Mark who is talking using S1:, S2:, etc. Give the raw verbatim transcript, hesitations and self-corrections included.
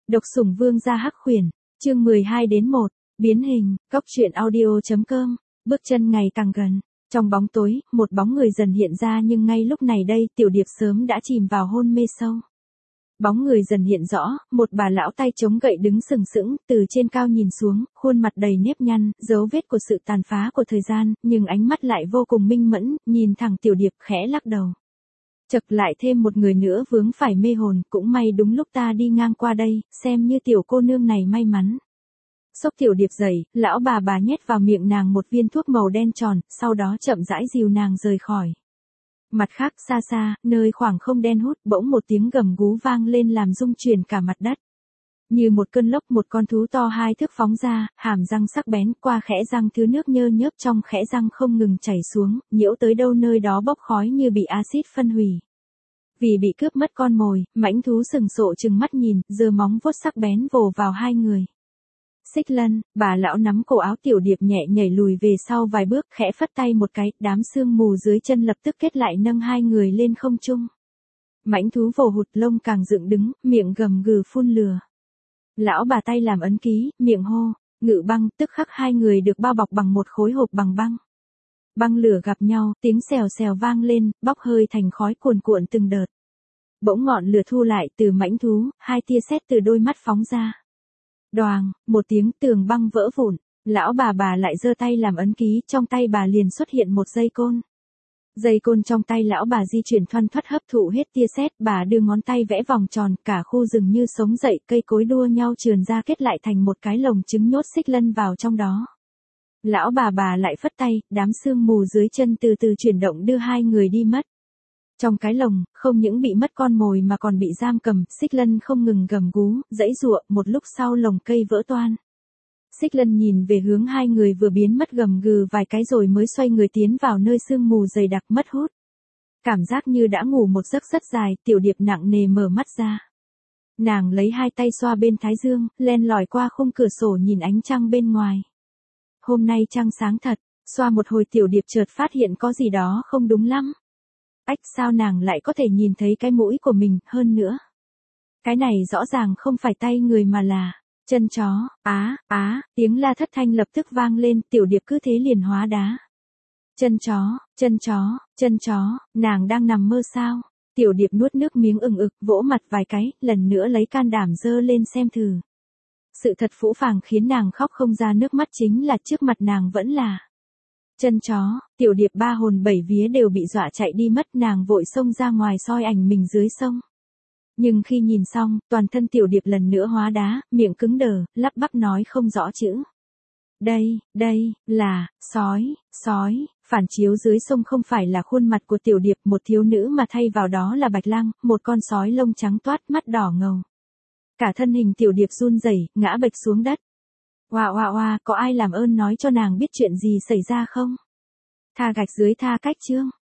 S1: Độc sủng vương gia hắc khuyển, chương mười hai đến một, biến hình, cốc truyện audio.com, bước chân ngày càng gần. Trong bóng tối, một bóng người dần hiện ra nhưng ngay lúc này đây, Tiểu Điệp sớm đã chìm vào hôn mê sâu. Bóng người dần hiện rõ, một bà lão tay chống gậy đứng sừng sững, từ trên cao nhìn xuống, khuôn mặt đầy nếp nhăn, dấu vết của sự tàn phá của thời gian, nhưng ánh mắt lại vô cùng minh mẫn, nhìn thẳng Tiểu Điệp khẽ lắc đầu. Chật lại thêm một người nữa vướng phải mê hồn, cũng may đúng lúc ta đi ngang qua đây, xem như tiểu cô nương này may mắn. Xốc Tiểu Điệp dậy, lão bà bà nhét vào miệng nàng một viên thuốc màu đen tròn, sau đó chậm rãi dìu nàng rời khỏi. Mặt khác xa xa, nơi khoảng không đen hút, bỗng một tiếng gầm gú vang lên làm rung chuyển cả mặt đất. Như một cơn lốc, một con thú to hai thước phóng ra, hàm răng sắc bén, qua khẽ răng thứ nước nhơ nhớp trong khẽ răng không ngừng chảy xuống, nhiễu tới đâu nơi đó bốc khói như bị axit phân hủy. Vì bị cướp mất con mồi, mãnh thú sừng sộ trừng mắt nhìn, giơ móng vuốt sắc bén vồ vào hai người. Xích Lân, bà lão nắm cổ áo Tiểu Điệp nhẹ nhảy lùi về sau vài bước, khẽ phất tay một cái, đám sương mù dưới chân lập tức kết lại nâng hai người lên không trung. Mãnh thú vồ hụt lông càng dựng đứng, miệng gầm gừ phun lửa. Lão bà tay làm ấn ký, miệng hô, ngự băng, tức khắc hai người được bao bọc bằng một khối hộp bằng băng. Băng lửa gặp nhau, tiếng xèo xèo vang lên, bốc hơi thành khói cuồn cuộn từng đợt. Bỗng ngọn lửa thu lại từ mãnh thú, hai tia sét từ đôi mắt phóng ra. Đoàng, một tiếng tường băng vỡ vụn, lão bà bà lại giơ tay làm ấn ký, trong tay bà liền xuất hiện một dây côn. Dây côn trong tay lão bà di chuyển thoăn thoắt hấp thụ hết tia sét, bà đưa ngón tay vẽ vòng tròn, cả khu rừng như sống dậy, cây cối đua nhau trườn ra kết lại thành một cái lồng trứng nhốt Xích Lân vào trong đó. Lão bà bà lại phất tay, đám sương mù dưới chân từ từ chuyển động đưa hai người đi mất. Trong cái lồng, không những bị mất con mồi mà còn bị giam cầm, Xích Lân không ngừng gầm gú, giãy giụa, một lúc sau lồng cây vỡ toang. Xích Lân nhìn về hướng hai người vừa biến mất gầm gừ vài cái rồi mới xoay người tiến vào nơi sương mù dày đặc mất hút. Cảm giác như đã ngủ một giấc rất dài, Tiểu Điệp nặng nề mở mắt ra. Nàng lấy hai tay xoa bên thái dương, len lỏi qua khung cửa sổ nhìn ánh trăng bên ngoài. Hôm nay trăng sáng thật, xoa một hồi Tiểu Điệp chợt phát hiện có gì đó không đúng lắm. Ách, sao nàng lại có thể nhìn thấy cái mũi của mình, hơn nữa. Cái này rõ ràng không phải tay người mà là chân chó. Á, á, tiếng la thất thanh lập tức vang lên, Tiểu Điệp cứ thế liền hóa đá. Chân chó, chân chó, chân chó, nàng đang nằm mơ sao? Tiểu Điệp nuốt nước miếng ừng ực, vỗ mặt vài cái, lần nữa lấy can đảm dơ lên xem thử. Sự thật phũ phàng khiến nàng khóc không ra nước mắt chính là trước mặt nàng vẫn là chân chó. Tiểu Điệp ba hồn bảy vía đều bị dọa chạy đi mất, nàng vội xông ra ngoài soi ảnh mình dưới sông. Nhưng khi nhìn xong, toàn thân Tiểu Điệp lần nữa hóa đá, miệng cứng đờ, lắp bắp nói không rõ chữ. Đây, đây, là, sói, sói, phản chiếu dưới sông không phải là khuôn mặt của Tiểu Điệp, một thiếu nữ mà thay vào đó là Bạch Lăng, một con sói lông trắng toát, mắt đỏ ngầu. Cả thân hình Tiểu Điệp run rẩy, ngã bệch xuống đất. Oa oa oa, có ai làm ơn nói cho nàng biết chuyện gì xảy ra không? Tha gạch dưới tha cách chương.